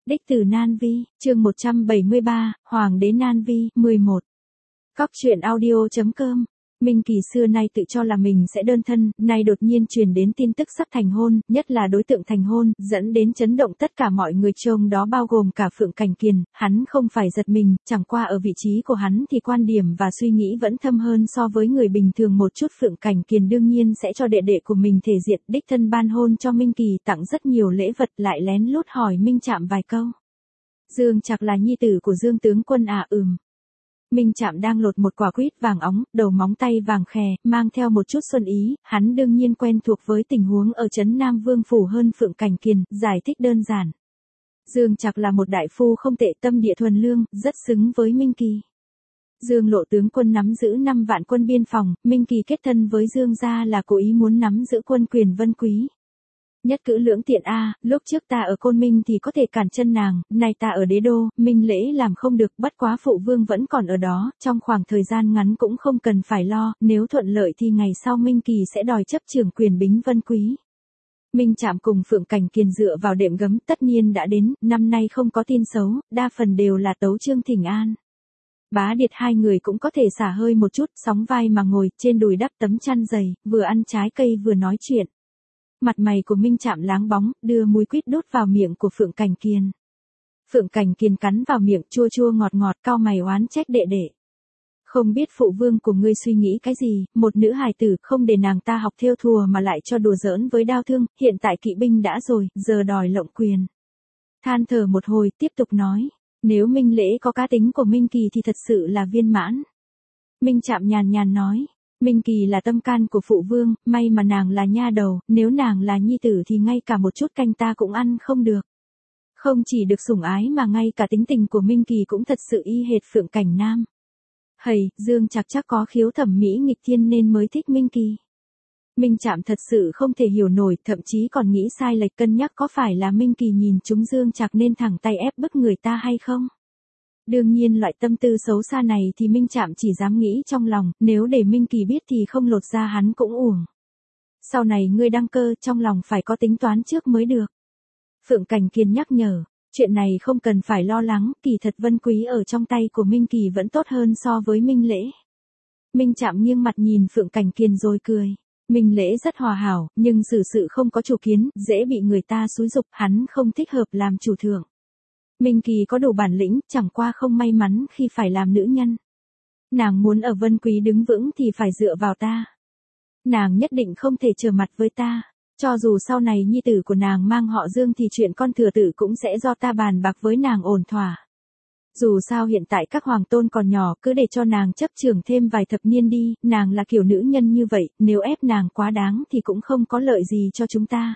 Đích từ Nan Vi, chương 173, Hoàng đế Nan Vi, 11. Cóc truyện audio.com. Minh Kỳ xưa nay tự cho là mình sẽ đơn thân, nay đột nhiên truyền đến tin tức sắp thành hôn, nhất là đối tượng thành hôn, dẫn đến chấn động tất cả mọi người, trong đó bao gồm cả Phượng Cảnh Kiền. Hắn không phải giật mình, chẳng qua ở vị trí của hắn thì quan điểm và suy nghĩ vẫn thâm hơn so với người bình thường một chút. Phượng Cảnh Kiền đương nhiên sẽ cho đệ đệ của mình thể diện, đích thân ban hôn cho Minh Kỳ, tặng rất nhiều lễ vật, lại lén lút hỏi Minh Trạm vài câu. Dương Trạc là nhi tử của Dương tướng quân à? Minh Trạm đang lột một quả quýt vàng óng, đầu móng tay vàng khè, mang theo một chút xuân ý, hắn đương nhiên quen thuộc với tình huống ở trấn Nam Vương phủ hơn Phượng Cảnh Kiền, giải thích đơn giản. Dương Trạc là một đại phu không tệ, tâm địa thuần lương, rất xứng với Minh Kỳ. Dương Lộ tướng quân nắm giữ 5 vạn quân biên phòng, Minh Kỳ kết thân với Dương gia là cố ý muốn nắm giữ quân quyền Vân Quý. Nhất cử lưỡng tiện a, lúc trước ta ở Côn Minh thì có thể cản chân nàng, nay ta ở Đế Đô, Minh lễ làm không được, bất quá phụ vương vẫn còn ở đó, trong khoảng thời gian ngắn cũng không cần phải lo, nếu thuận lợi thì ngày sau Minh Kỳ sẽ đòi chấp trưởng quyền bính Vân Quý. Minh Trạm cùng Phượng Cảnh Kiền dựa vào đệm gấm tất nhiên đã đến, năm nay không có tin xấu, đa phần đều là tấu chương thỉnh an. Bá Điệt hai người cũng có thể xả hơi một chút, sóng vai mà ngồi, trên đùi đắp tấm chăn dày, vừa ăn trái cây vừa nói chuyện. Mặt mày của Minh Trạm láng bóng, đưa múi quýt đút vào miệng của Phượng Cảnh Kiền. Phượng Cảnh Kiền cắn vào miệng, chua chua ngọt ngọt, cau mày oán trách đệ đệ. Không biết phụ vương của ngươi suy nghĩ cái gì, một nữ hài tử không để nàng ta học thêu thùa mà lại cho đùa giỡn với đao thương, hiện tại kỵ binh đã rồi, giờ đòi lộng quyền. Than thở một hồi, tiếp tục nói, nếu Minh lễ có cá tính của Minh Kỳ thì thật sự là viên mãn. Minh Trạm nhàn nhàn nói. Minh Kỳ là tâm can của phụ vương, may mà nàng là nha đầu, nếu nàng là nhi tử thì ngay cả một chút canh ta cũng ăn không được. Không chỉ được sủng ái mà ngay cả tính tình của Minh Kỳ cũng thật sự y hệt Phượng Cảnh Nam. Hầy, Dương Trạc chắc có khiếu thẩm mỹ nghịch thiên nên mới thích Minh Kỳ. Minh Trạm thật sự không thể hiểu nổi, thậm chí còn nghĩ sai lệch, cân nhắc có phải là Minh Kỳ nhìn trúng Dương Trạc nên thẳng tay ép bức người ta hay không. Đương nhiên loại tâm tư xấu xa này thì Minh Trạm chỉ dám nghĩ trong lòng, nếu để Minh Kỳ biết thì không lột ra hắn cũng uổng. Sau này ngươi đăng cơ, trong lòng phải có tính toán trước mới được. Phượng Cảnh Kiền nhắc nhở, chuyện này không cần phải lo lắng, kỳ thật Vân Quý ở trong tay của Minh Kỳ vẫn tốt hơn so với Minh lễ. Minh Trạm nghiêng mặt nhìn Phượng Cảnh Kiền rồi cười. Minh lễ rất hòa hảo, nhưng xử sự không có chủ kiến, dễ bị người ta xúi giục, hắn không thích hợp làm chủ thượng. Minh Kỳ có đủ bản lĩnh, chẳng qua không may mắn khi phải làm nữ nhân. Nàng muốn ở Vân Quý đứng vững thì phải dựa vào ta. Nàng nhất định không thể trở mặt với ta. Cho dù sau này nhi tử của nàng mang họ Dương thì chuyện con thừa tử cũng sẽ do ta bàn bạc với nàng ổn thỏa. Dù sao hiện tại các hoàng tôn còn nhỏ, cứ để cho nàng chấp trưởng thêm vài thập niên đi, nàng là kiểu nữ nhân như vậy, nếu ép nàng quá đáng thì cũng không có lợi gì cho chúng ta.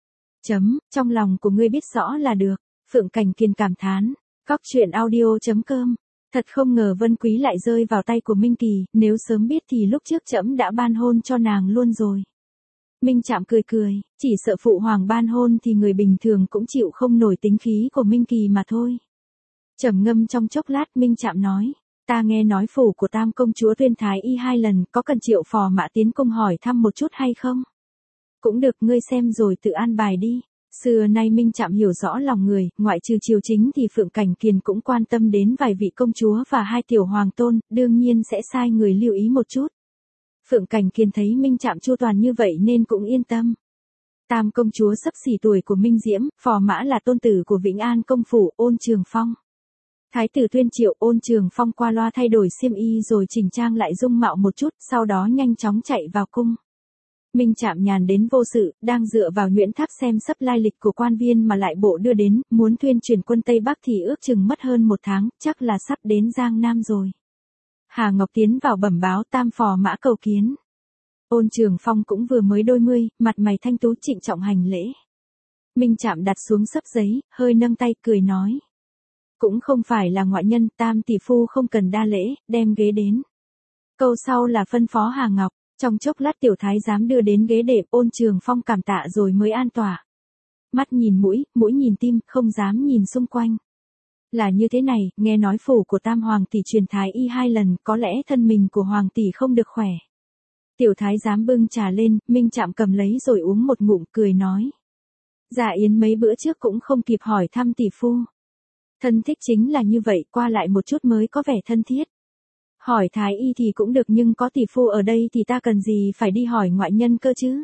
Trong lòng của ngươi biết rõ là được. Phượng Cảnh Kiền cảm thán, cóc truyện audio.com. Thật không ngờ Vân Quý lại rơi vào tay của Minh Kỳ, nếu sớm biết thì lúc trước trẫm đã ban hôn cho nàng luôn rồi. Minh Trạm cười cười, chỉ sợ phụ hoàng ban hôn thì người bình thường cũng chịu không nổi tính khí của Minh Kỳ mà thôi. Trầm ngâm trong chốc lát, Minh Trạm nói, ta nghe nói phủ của Tam công chúa tuyên thái y 2 lần, có cần Triệu phò mã tiến cung hỏi thăm một chút hay không? Cũng được, ngươi xem rồi tự an bài đi. Xưa nay Minh Trạm hiểu rõ lòng người, ngoại trừ triều chính thì Phượng Cảnh Kiền cũng quan tâm đến vài vị công chúa và 2 tiểu hoàng tôn, đương nhiên sẽ sai người lưu ý một chút. Phượng Cảnh Kiền thấy Minh Trạm chu toàn như vậy nên cũng yên tâm. Tam công chúa sắp xỉ tuổi của Minh Diễm, phò mã là tôn tử của Vĩnh An công phủ, Ôn Trường Phong. Thái tử tuyên triệu, Ôn Trường Phong qua loa thay đổi xiêm y rồi chỉnh trang lại dung mạo một chút, sau đó nhanh chóng chạy vào cung. Minh Trạm nhàn đến vô sự, đang dựa vào nhuyễn tháp xem sắp lai lịch của quan viên mà lại bộ đưa đến, muốn tuyên truyền quân Tây Bắc thì ước chừng mất hơn 1 tháng, chắc là sắp đến Giang Nam rồi. Hà Ngọc tiến vào bẩm báo Tam phò mã cầu kiến. Ôn Trường Phong cũng vừa mới đôi mươi, mặt mày thanh tú trịnh trọng hành lễ. Minh Trạm đặt xuống sấp giấy, hơi nâng tay cười nói. Cũng không phải là ngoại nhân, Tam tỷ phu không cần đa lễ, đem ghế đến. Câu sau là phân phó Hà Ngọc. Trong chốc lát tiểu thái giám đưa đến ghế đệm, Ôn Trường Phong cảm tạ rồi mới an tọa. Mắt nhìn mũi, mũi nhìn tim, không dám nhìn xung quanh. Là như thế này, nghe nói phủ của Tam hoàng tỷ truyền thái y 2 lần, có lẽ thân mình của hoàng tỷ không được khỏe. Tiểu thái giám bưng trà lên, Minh Trạm cầm lấy rồi uống một ngụm, cười nói. Dạ yến mấy bữa trước cũng không kịp hỏi thăm tỷ phu. Thân thích chính là như vậy, qua lại một chút mới có vẻ thân thiết. Hỏi thái y thì cũng được nhưng có tỷ phu ở đây thì ta cần gì phải đi hỏi ngoại nhân cơ chứ.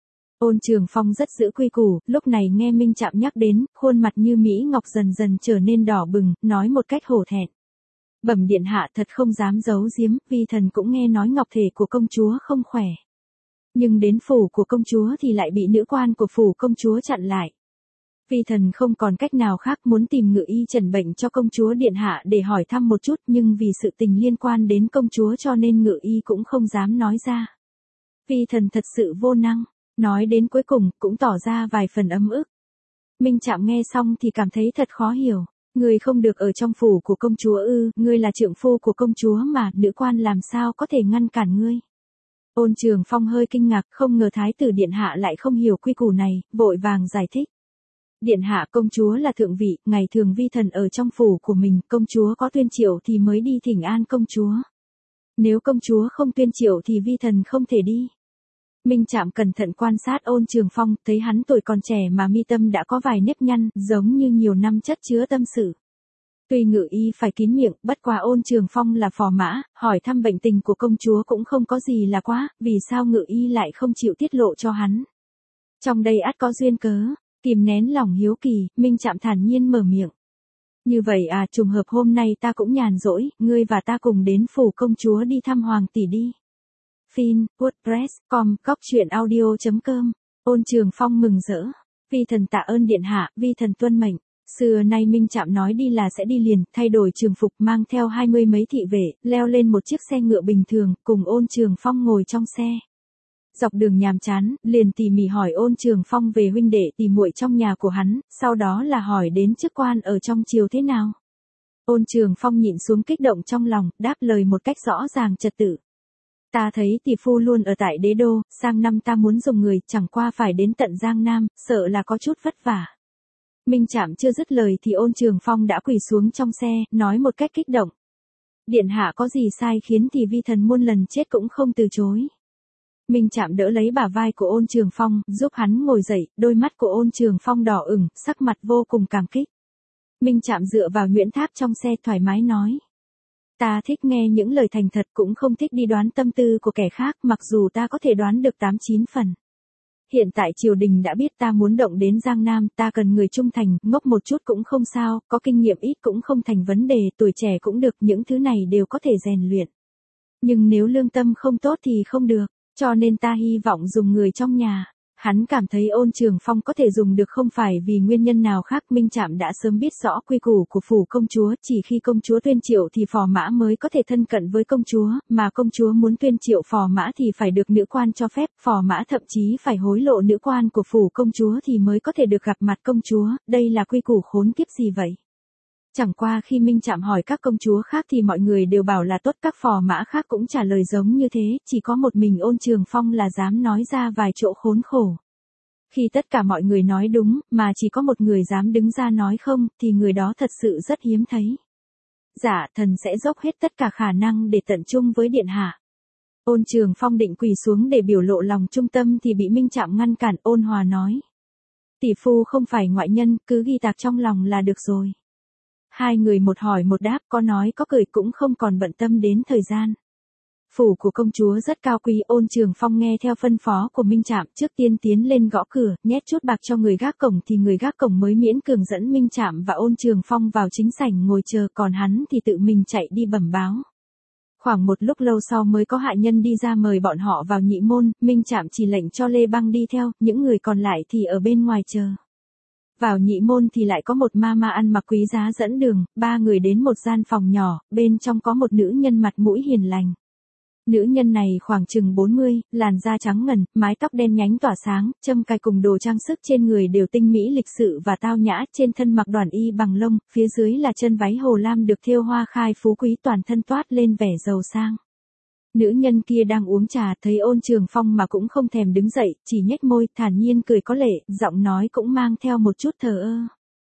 Ôn Trường Phong rất giữ quy củ, lúc này nghe Minh Trạm nhắc đến, khuôn mặt như Mỹ Ngọc dần dần trở nên đỏ bừng, nói một cách hổ thẹn. Bẩm điện hạ, thật không dám giấu giếm, vi thần cũng nghe nói ngọc thể của công chúa không khỏe. Nhưng đến phủ của công chúa thì lại bị nữ quan của phủ công chúa chặn lại. Vi thần không còn cách nào khác, muốn tìm ngự y trần bệnh cho công chúa điện hạ để hỏi thăm một chút, nhưng vì sự tình liên quan đến công chúa cho nên ngự y cũng không dám nói ra. Vi thần thật sự vô năng, nói đến cuối cùng cũng tỏ ra vài phần ấm ức. Minh Trạm nghe xong thì cảm thấy thật khó hiểu. Ngươi không được ở trong phủ của công chúa ư? Ngươi là trượng phu của công chúa mà, nữ quan làm sao có thể ngăn cản ngươi? Ôn Trường Phong hơi kinh ngạc, không ngờ thái tử điện hạ lại không hiểu quy củ này, vội vàng giải thích. Điện hạ, công chúa là thượng vị, ngày thường vi thần ở trong phủ của mình, công chúa có tuyên triệu thì mới đi thỉnh an công chúa. Nếu công chúa không tuyên triệu thì vi thần không thể đi. Minh Trạm cẩn thận quan sát Ôn Trường Phong, thấy hắn tuổi còn trẻ mà mi tâm đã có vài nếp nhăn, giống như nhiều năm chất chứa tâm sự. Tuy ngự y phải kín miệng, bất quá Ôn Trường Phong là phò mã, hỏi thăm bệnh tình của công chúa cũng không có gì là quá, vì sao ngự y lại không chịu tiết lộ cho hắn. Trong đây ắt có duyên cớ, kìm nén lòng hiếu kỳ, Minh Trạm thản nhiên mở miệng. Như vậy à, trùng hợp hôm nay ta cũng nhàn rỗi, ngươi và ta cùng đến phủ công chúa đi thăm hoàng tỷ đi. Fin, WordPress.com, cóc.audio.com. Ôn Trường Phong mừng rỡ. Vi thần tạ ơn điện hạ, vi thần tuân mệnh. Xưa nay Minh Trạm nói đi là sẽ đi liền, thay đổi trường phục mang theo 20 mấy thị vệ, leo lên một chiếc xe ngựa bình thường, cùng Ôn Trường Phong ngồi trong xe. Dọc đường nhàm chán, liền tỉ mỉ hỏi Ôn Trường Phong về huynh đệ tỷ muội trong nhà của hắn, sau đó là hỏi đến chức quan ở trong triều thế nào. Ôn Trường Phong nhịn xuống kích động trong lòng, đáp lời một cách rõ ràng trật tự. Ta thấy tỷ phu luôn ở tại đế đô, sang năm ta muốn dùng người, chẳng qua phải đến tận Giang Nam, sợ là có chút vất vả. Minh Trạm chưa dứt lời thì Ôn Trường Phong đã quỳ xuống trong xe, nói một cách kích động. Điện hạ có gì sai khiến thì vi thần muôn lần chết cũng không từ chối. Minh Trạm đỡ lấy bả vai của Ôn Trường Phong, giúp hắn ngồi dậy, đôi mắt của Ôn Trường Phong đỏ ửng, sắc mặt vô cùng cảm kích. Minh Trạm dựa vào nhuyễn tháp trong xe thoải mái nói. Ta thích nghe những lời thành thật, cũng không thích đi đoán tâm tư của kẻ khác, mặc dù ta có thể đoán được 8-9 phần. Hiện tại triều đình đã biết ta muốn động đến Giang Nam, ta cần người trung thành, ngốc một chút cũng không sao, có kinh nghiệm ít cũng không thành vấn đề, tuổi trẻ cũng được, những thứ này đều có thể rèn luyện. Nhưng nếu lương tâm không tốt thì không được, cho nên ta hy vọng dùng người trong nhà. Hắn cảm thấy Ôn Trường Phong có thể dùng được không phải vì nguyên nhân nào khác. Minh Trạm đã sớm biết rõ quy củ của phủ công chúa, chỉ khi công chúa tuyên triệu thì phò mã mới có thể thân cận với công chúa, mà công chúa muốn tuyên triệu phò mã thì phải được nữ quan cho phép, phò mã thậm chí phải hối lộ nữ quan của phủ công chúa thì mới có thể được gặp mặt công chúa, đây là quy củ khốn kiếp gì vậy? Chẳng qua khi Minh Trạm hỏi các công chúa khác thì mọi người đều bảo là tốt, các phò mã khác cũng trả lời giống như thế, chỉ có một mình Ôn Trường Phong là dám nói ra vài chỗ khốn khổ. Khi tất cả mọi người nói đúng, mà chỉ có một người dám đứng ra nói không, thì người đó thật sự rất hiếm thấy. Dạ, thần sẽ dốc hết tất cả khả năng để tận trung với điện hạ. Ôn Trường Phong định quỳ xuống để biểu lộ lòng trung tâm thì bị Minh Trạm ngăn cản, ôn hòa nói. Tỷ phu không phải ngoại nhân, cứ ghi tạc trong lòng là được rồi. Hai người một hỏi một đáp, có nói có cười cũng không còn bận tâm đến thời gian. Phủ của công chúa rất cao quý, Ôn Trường Phong nghe theo phân phó của Minh Trạm, trước tiên tiến lên gõ cửa, nhét chút bạc cho người gác cổng thì người gác cổng mới miễn cường dẫn Minh Trạm và Ôn Trường Phong vào chính sảnh ngồi chờ, còn hắn thì tự mình chạy đi bẩm báo. Khoảng một lúc lâu sau mới có hạ nhân đi ra mời bọn họ vào nhị môn, Minh Trạm chỉ lệnh cho Lê Băng đi theo, những người còn lại thì ở bên ngoài chờ. Vào nhị môn thì lại có một ma ăn mặc quý giá dẫn đường, ba người đến một gian phòng nhỏ, bên trong có một nữ nhân mặt mũi hiền lành. Nữ nhân này khoảng chừng 40, làn da trắng ngần, mái tóc đen nhánh tỏa sáng, châm cài cùng đồ trang sức trên người đều tinh mỹ lịch sự và tao nhã, trên thân mặc đoàn y bằng lông, phía dưới là chân váy hồ lam được thêu hoa khai phú quý, toàn thân toát lên vẻ giàu sang. Nữ nhân kia đang uống trà, thấy Ôn Trường Phong mà cũng không thèm đứng dậy, chỉ nhếch môi, thản nhiên cười có lệ, giọng nói cũng mang theo một chút thờ ơ.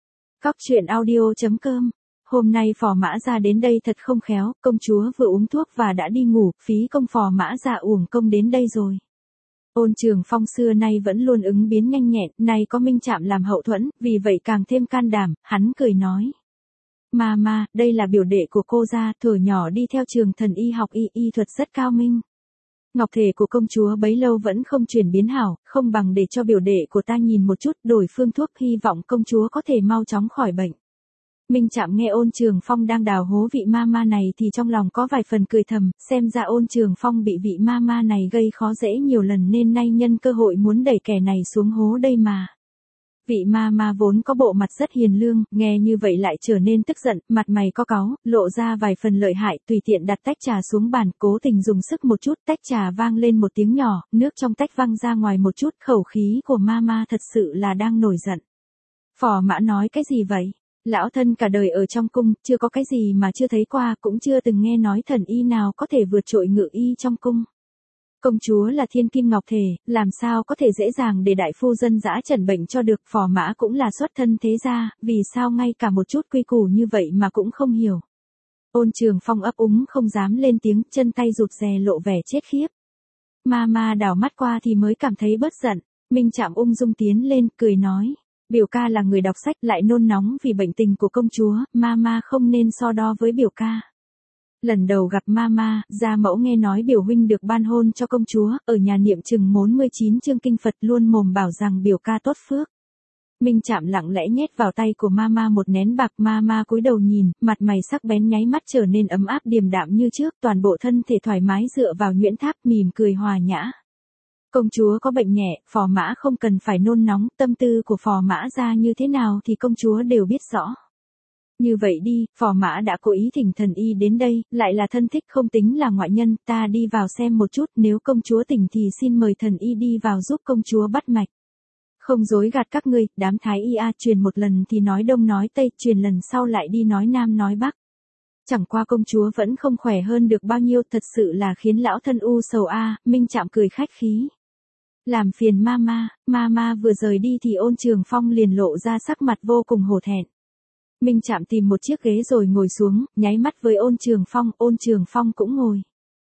Cóc.audio.com. Hôm nay phò mã ra đến đây thật không khéo, công chúa vừa uống thuốc và đã đi ngủ, phí công phò mã ra uổng công đến đây rồi. Ôn Trường Phong xưa nay vẫn luôn ứng biến nhanh nhẹn, nay có Minh Trạm làm hậu thuẫn, vì vậy càng thêm can đảm, hắn cười nói. Mama, đây là biểu đệ của cô gia, thuở nhỏ đi theo trường thần y học y thuật rất cao minh. Ngọc thể của công chúa bấy lâu vẫn không chuyển biến hảo, không bằng để cho biểu đệ của ta nhìn một chút, đổi phương thuốc, hy vọng công chúa có thể mau chóng khỏi bệnh. Minh Trạm nghe Ôn Trường Phong đang đào hố vị mama này thì trong lòng có vài phần cười thầm, xem ra Ôn Trường Phong bị vị mama này gây khó dễ nhiều lần nên nay nhân cơ hội muốn đẩy kẻ này xuống hố đây mà. Vị mama vốn có bộ mặt rất hiền lương, nghe như vậy lại trở nên tức giận, mặt mày co cáu, lộ ra vài phần lợi hại, tùy tiện đặt tách trà xuống bàn, cố tình dùng sức một chút, tách trà vang lên một tiếng nhỏ, nước trong tách văng ra ngoài một chút, khẩu khí của mama thật sự là đang nổi giận. Phò Mã nói cái gì vậy? Lão thân cả đời ở trong cung, chưa có cái gì mà chưa thấy qua, cũng chưa từng nghe nói thần y nào có thể vượt trội ngự y trong cung. Công chúa là thiên kim ngọc thể, làm sao có thể dễ dàng để đại phu dân dã chẩn bệnh cho được. Phò Mã cũng là xuất thân thế gia, vì sao ngay cả một chút quy củ như vậy mà cũng không hiểu. Ôn Trường Phong ấp úng không dám lên tiếng, chân tay rụt rè lộ vẻ chết khiếp. Mama đảo mắt qua thì mới cảm thấy bớt giận. Minh Trạm ung dung tiến lên, cười nói. Biểu ca là người đọc sách lại nôn nóng vì bệnh tình của công chúa, mama không nên so đo với biểu ca. Lần đầu gặp mama, gia mẫu nghe nói biểu huynh được ban hôn cho công chúa, ở nhà niệm chừng 49 chương kinh Phật, luôn mồm bảo rằng biểu ca tốt phước. Minh Trạm lặng lẽ nhét vào tay của mama một nén bạc, mama cúi đầu nhìn, mặt mày sắc bén nháy mắt trở nên ấm áp điềm đạm như trước, toàn bộ thân thể thoải mái dựa vào nhuyễn tháp, mỉm cười hòa nhã. Công chúa có bệnh nhẹ, Phò Mã không cần phải nôn nóng, tâm tư của Phò Mã ra như thế nào thì công chúa đều biết rõ. Như vậy đi, Phò Mã đã cố ý thỉnh thần y đến đây, lại là thân thích không tính là ngoại nhân, ta đi vào xem một chút, nếu công chúa tỉnh thì xin mời thần y đi vào giúp công chúa bắt mạch. Không dối gạt các ngươi, đám thái y truyền một lần thì nói đông nói tây, truyền lần sau lại đi nói nam nói bắc. Chẳng qua công chúa vẫn không khỏe hơn được bao nhiêu, thật sự là khiến lão thân u sầu Minh Trạm cười khách khí. Làm phiền mama vừa rời đi thì Ôn Trường Phong liền lộ ra sắc mặt vô cùng hổ thẹn. Minh Trạm tìm một chiếc ghế rồi ngồi xuống, nháy mắt với Ôn Trường Phong cũng ngồi.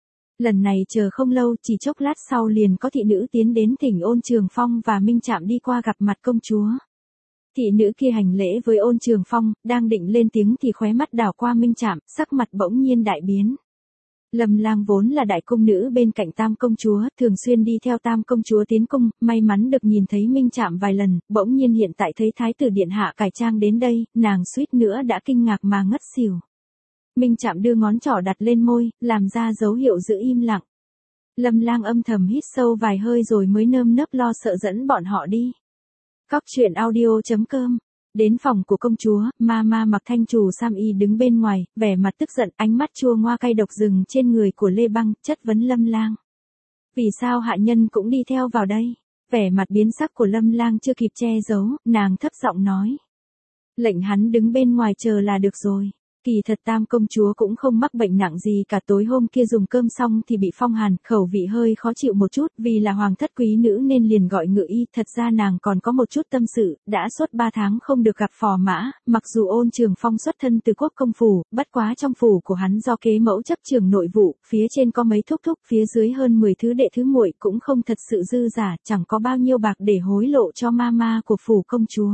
Lần này chờ không lâu, chỉ chốc lát sau liền có thị nữ tiến đến thỉnh Ôn Trường Phong và Minh Trạm đi qua gặp mặt công chúa. Thị nữ kia hành lễ với Ôn Trường Phong, đang định lên tiếng thì khóe mắt đảo qua Minh Trạm, sắc mặt bỗng nhiên đại biến. Lâm Lang vốn là đại cung nữ bên cạnh Tam công chúa, thường xuyên đi theo Tam công chúa tiến cung, may mắn được nhìn thấy Minh Trạm vài lần, bỗng nhiên hiện tại thấy thái tử điện hạ cải trang đến đây, nàng suýt nữa đã kinh ngạc mà ngất xỉu. Minh Trạm đưa ngón trỏ đặt lên môi, làm ra dấu hiệu giữ im lặng. Lâm Lang âm thầm hít sâu vài hơi rồi mới nơm nớp lo sợ dẫn bọn họ đi. Cóc truyện audio.com. Đến phòng của công chúa, mama mặc thanh trù sam y đứng bên ngoài, vẻ mặt tức giận, ánh mắt chua ngoa cay độc rừng trên người của Lê Băng, chất vấn Lâm Lang. Vì sao hạ nhân cũng đi theo vào đây? Vẻ mặt biến sắc của Lâm Lang chưa kịp che giấu, nàng thấp giọng nói. Lệnh hắn đứng bên ngoài chờ là được rồi. Kỳ thật Tam công chúa cũng không mắc bệnh nặng gì cả, tối hôm kia dùng cơm xong thì bị phong hàn, khẩu vị hơi khó chịu một chút, vì là hoàng thất quý nữ nên liền gọi ngự y, thật ra nàng còn có một chút tâm sự, đã suốt 3 tháng không được gặp Phò Mã, mặc dù Ôn Trường Phong xuất thân từ quốc công phủ, bất quá trong phủ của hắn do kế mẫu chấp trường nội vụ, phía trên có mấy thúc, phía dưới hơn 10 thứ đệ thứ muội cũng không thật sự dư giả, chẳng có bao nhiêu bạc để hối lộ cho mama của phủ công chúa.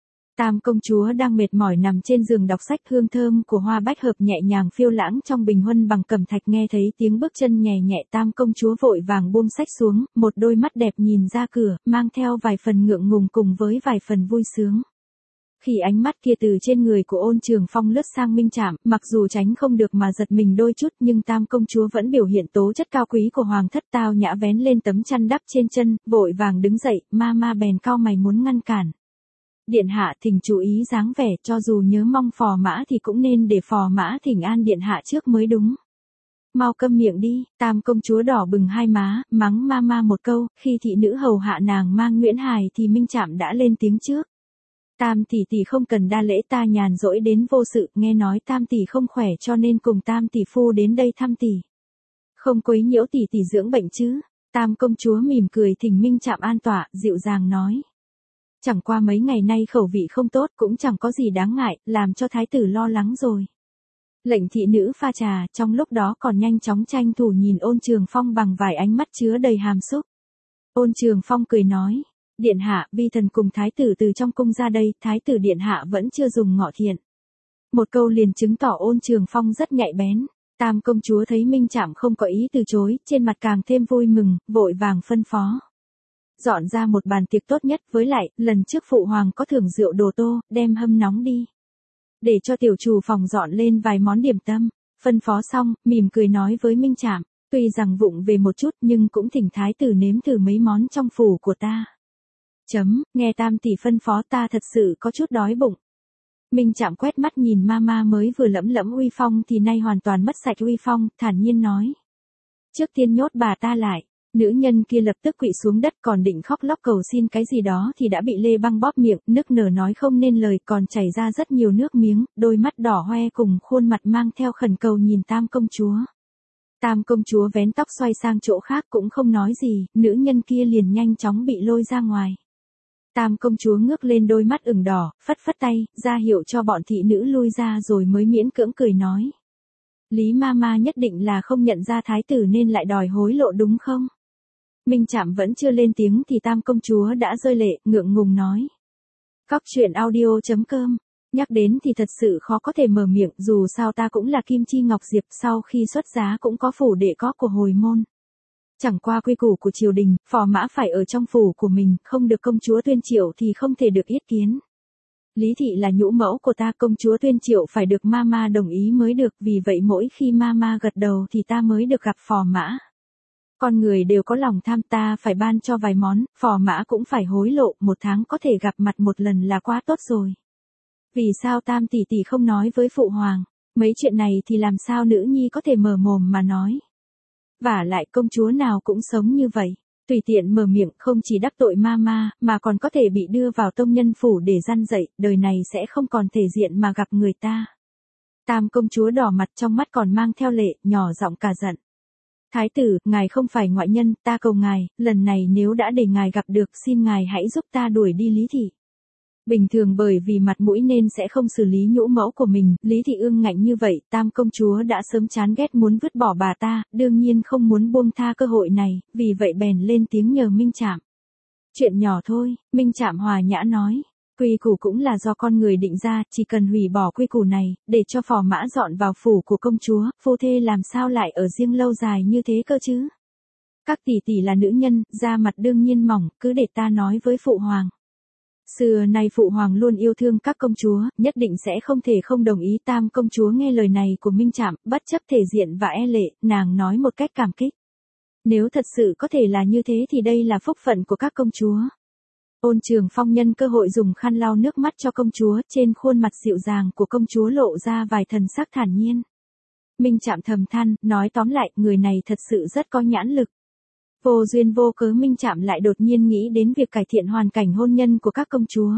Tam công chúa đang mệt mỏi nằm trên giường đọc sách, hương thơm của hoa bách hợp nhẹ nhàng phiêu lãng trong bình huân bằng cẩm thạch, nghe thấy tiếng bước chân nhẹ nhẹ Tam công chúa vội vàng buông sách xuống, một đôi mắt đẹp nhìn ra cửa, mang theo vài phần ngượng ngùng cùng với vài phần vui sướng. Khi ánh mắt kia từ trên người của Ôn Trường Phong lướt sang Minh Trạm, mặc dù tránh không được mà giật mình đôi chút, nhưng Tam công chúa vẫn biểu hiện tố chất cao quý của hoàng thất, tao nhã vén lên tấm chăn đắp trên chân, vội vàng đứng dậy, mama bèn cau mày muốn ngăn cản. Điện hạ thỉnh chú ý dáng vẻ, cho dù nhớ mong Phò Mã thì cũng nên để Phò Mã thỉnh an điện hạ trước mới đúng. Mau câm miệng đi. Tam công chúa đỏ bừng hai má, mắng mama một câu, khi thị nữ hầu hạ nàng mang Nguyễn Hài thì Minh Trạm đã lên tiếng trước. Tam tỷ tỷ không cần đa lễ, ta nhàn rỗi đến vô sự, nghe nói Tam tỷ không khỏe cho nên cùng Tam tỷ phu đến đây thăm tỷ. Không quấy nhiễu tỷ tỷ dưỡng bệnh chứ? Tam công chúa mỉm cười thỉnh Minh Trạm an tọa, dịu dàng nói. Chẳng qua mấy ngày nay khẩu vị không tốt, cũng chẳng có gì đáng ngại, làm cho thái tử lo lắng rồi. Lệnh thị nữ pha trà, trong lúc đó còn nhanh chóng tranh thủ nhìn Ôn Trường Phong bằng vài ánh mắt chứa đầy hàm xúc. Ôn Trường Phong cười nói, điện hạ, vi thần cùng thái tử từ trong cung ra đây, thái tử điện hạ vẫn chưa dùng ngọ thiện. Một câu liền chứng tỏ Ôn Trường Phong rất nhạy bén. Tam công chúa thấy Minh Trạm không có ý từ chối, trên mặt càng thêm vui mừng, vội vàng phân phó. Dọn ra một bàn tiệc tốt nhất, với lại, lần trước phụ hoàng có thưởng rượu đồ tô, đem hâm nóng đi. Để cho tiểu chủ phòng dọn lên vài món điểm tâm. Phân phó xong, mỉm cười nói với Minh Trạm, tuy rằng vụng về một chút nhưng cũng thỉnh thái tử nếm thử mấy món trong phủ của ta. Nghe tam tỷ phân phó ta thật sự có chút đói bụng. Minh Trạm quét mắt nhìn mama mới vừa lẫm lẫm uy phong thì nay hoàn toàn mất sạch uy phong, thản nhiên nói. Trước tiên nhốt bà ta lại. Nữ nhân kia lập tức quỵ xuống đất, còn định khóc lóc cầu xin cái gì đó thì đã bị Lê Băng bóp miệng, nức nở nói không nên lời, còn chảy ra rất nhiều nước miếng, đôi mắt đỏ hoe cùng khuôn mặt mang theo khẩn cầu nhìn Tam công chúa. Tam công chúa vén tóc xoay sang chỗ khác cũng không nói gì, nữ nhân kia liền nhanh chóng bị lôi ra ngoài. Tam công chúa ngước lên đôi mắt ửng đỏ, phất phất tay, ra hiệu cho bọn thị nữ lui ra rồi mới miễn cưỡng cười nói. Lý Mama nhất định là không nhận ra thái tử nên lại đòi hối lộ đúng không? Minh Trạm vẫn chưa lên tiếng thì Tam công chúa đã rơi lệ, ngượng ngùng nói. Cóc truyện audio.com. Nhắc đến thì thật sự khó có thể mở miệng, dù sao ta cũng là Kim Chi Ngọc Diệp, sau khi xuất giá cũng có phủ đệ có của hồi môn. Chẳng qua quy củ của triều đình, phò mã phải ở trong phủ của mình, không được công chúa tuyên triệu thì không thể được yết kiến. Lý thị là nhũ mẫu của ta, công chúa tuyên triệu phải được mama đồng ý mới được, vì vậy mỗi khi mama gật đầu thì ta mới được gặp phò mã. Con người đều có lòng tham, ta phải ban cho vài món, phò mã cũng phải hối lộ, 1 tháng có thể gặp mặt một lần là quá tốt rồi. Vì sao Tam tỷ tỷ không nói với phụ hoàng, mấy chuyện này thì làm sao nữ nhi có thể mở mồm mà nói. Vả lại công chúa nào cũng sống như vậy, tùy tiện mở miệng không chỉ đắc tội mama, mà còn có thể bị đưa vào tông nhân phủ để răn dạy, đời này sẽ không còn thể diện mà gặp người ta. Tam công chúa đỏ mặt, trong mắt còn mang theo lệ, nhỏ giọng cả giận. Thái tử, ngài không phải ngoại nhân, ta cầu ngài, lần này nếu đã để ngài gặp được, xin ngài hãy giúp ta đuổi đi Lý thị. Bình thường bởi vì mặt mũi nên sẽ không xử lý nhũ mẫu của mình, Lý thị ương ngạnh như vậy, Tam công chúa đã sớm chán ghét muốn vứt bỏ bà ta, đương nhiên không muốn buông tha cơ hội này, vì vậy bèn lên tiếng nhờ Minh Trạm. Chuyện nhỏ thôi, Minh Trạm hòa nhã nói. Quy củ cũng là do con người định ra, chỉ cần hủy bỏ quy củ này, để cho phò mã dọn vào phủ của công chúa, phu thê làm sao lại ở riêng lâu dài như thế cơ chứ? Các tỷ tỷ là nữ nhân, da mặt đương nhiên mỏng, cứ để ta nói với phụ hoàng. Xưa nay phụ hoàng luôn yêu thương các công chúa, nhất định sẽ không thể không đồng ý. Tam công chúa nghe lời này của Minh Trạm, bất chấp thể diện và e lệ, nàng nói một cách cảm kích. Nếu thật sự có thể là như thế thì đây là phúc phận của các công chúa. Ôn Trường Phong nhân cơ hội dùng khăn lau nước mắt cho công chúa, trên khuôn mặt dịu dàng của công chúa lộ ra vài thần sắc thản nhiên. Minh Trạm thầm than, nói tóm lại, người này thật sự rất có nhãn lực. Vô duyên vô cớ Minh Trạm lại đột nhiên nghĩ đến việc cải thiện hoàn cảnh hôn nhân của các công chúa.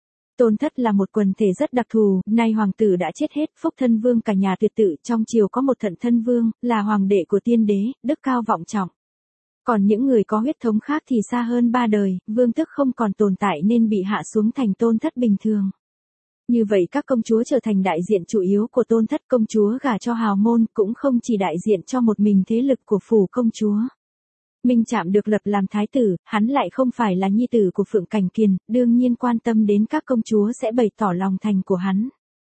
Tôn thất là một quần thể rất đặc thù, nay hoàng tử đã chết hết, phúc thân vương cả nhà tuyệt tự, trong triều có một thận thân vương, là hoàng đệ của tiên đế, đức cao vọng trọng. Còn những người có huyết thống khác thì xa hơn 3 đời, vương tước không còn tồn tại nên bị hạ xuống thành tôn thất bình thường. Như vậy các công chúa trở thành đại diện chủ yếu của tôn thất, công chúa gả cho hào môn cũng không chỉ đại diện cho một mình thế lực của phủ công chúa. Minh Trạm được lập làm thái tử, hắn lại không phải là nhi tử của Phượng Cảnh Kiền, đương nhiên quan tâm đến các công chúa sẽ bày tỏ lòng thành của hắn.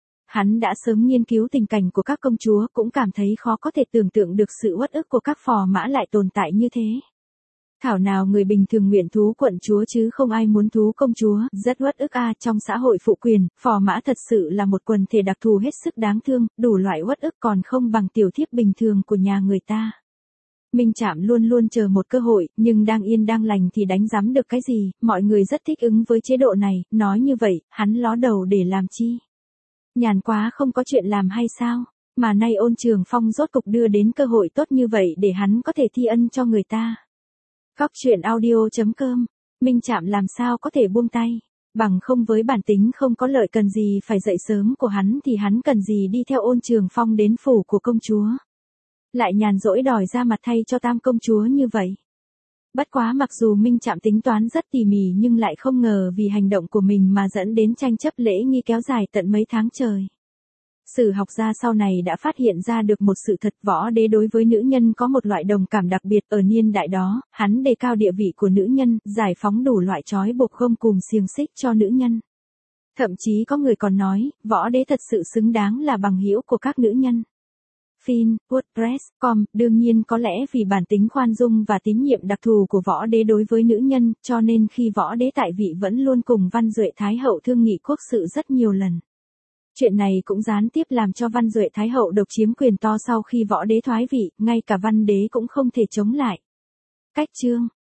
Hắn đã sớm nghiên cứu tình cảnh của các công chúa, cũng cảm thấy khó có thể tưởng tượng được sự uất ức của các phò mã lại tồn tại như thế. Thảo nào người bình thường nguyện thú quận chúa chứ không ai muốn thú công chúa, rất uất ức a. Trong xã hội phụ quyền, phò mã thật sự là một quần thể đặc thù hết sức đáng thương, đủ loại uất ức còn không bằng tiểu thiếp bình thường của nhà người ta. Minh Trạm luôn luôn chờ một cơ hội, nhưng đang yên đang lành thì đánh rắm được cái gì, mọi người rất thích ứng với chế độ này, nói như vậy, hắn ló đầu để làm chi? Nhàn quá không có chuyện làm hay sao? Mà nay Ôn Trường Phong rốt cục đưa đến cơ hội tốt như vậy để hắn có thể thi ân cho người ta. Cóc truyện audio.com. Minh Trạm làm sao có thể buông tay? Bằng không với bản tính không có lợi cần gì phải dậy sớm của hắn thì hắn cần gì đi theo Ôn Trường Phong đến phủ của công chúa. Lại nhàn rỗi đòi ra mặt thay cho Tam công chúa như vậy. Bất quá mặc dù Minh Trạm tính toán rất tỉ mỉ nhưng lại không ngờ vì hành động của mình mà dẫn đến tranh chấp lễ nghi kéo dài tận mấy tháng trời. Sử học gia sau này đã phát hiện ra được một sự thật, võ đế đối với nữ nhân có một loại đồng cảm đặc biệt. Ở niên đại đó, hắn đề cao địa vị của nữ nhân, giải phóng đủ loại trói buộc gông cùm xiềng xích cho nữ nhân. Thậm chí có người còn nói, võ đế thật sự xứng đáng là bằng hữu của các nữ nhân. Fin, WordPress.com, đương nhiên có lẽ vì bản tính khoan dung và tín nhiệm đặc thù của võ đế đối với nữ nhân, cho nên khi võ đế tại vị vẫn luôn cùng Văn Duệ Thái Hậu thương nghị quốc sự rất nhiều lần. Chuyện này cũng gián tiếp làm cho Văn Duệ Thái Hậu độc chiếm quyền to sau khi võ đế thoái vị, ngay cả văn đế cũng không thể chống lại. Cách chương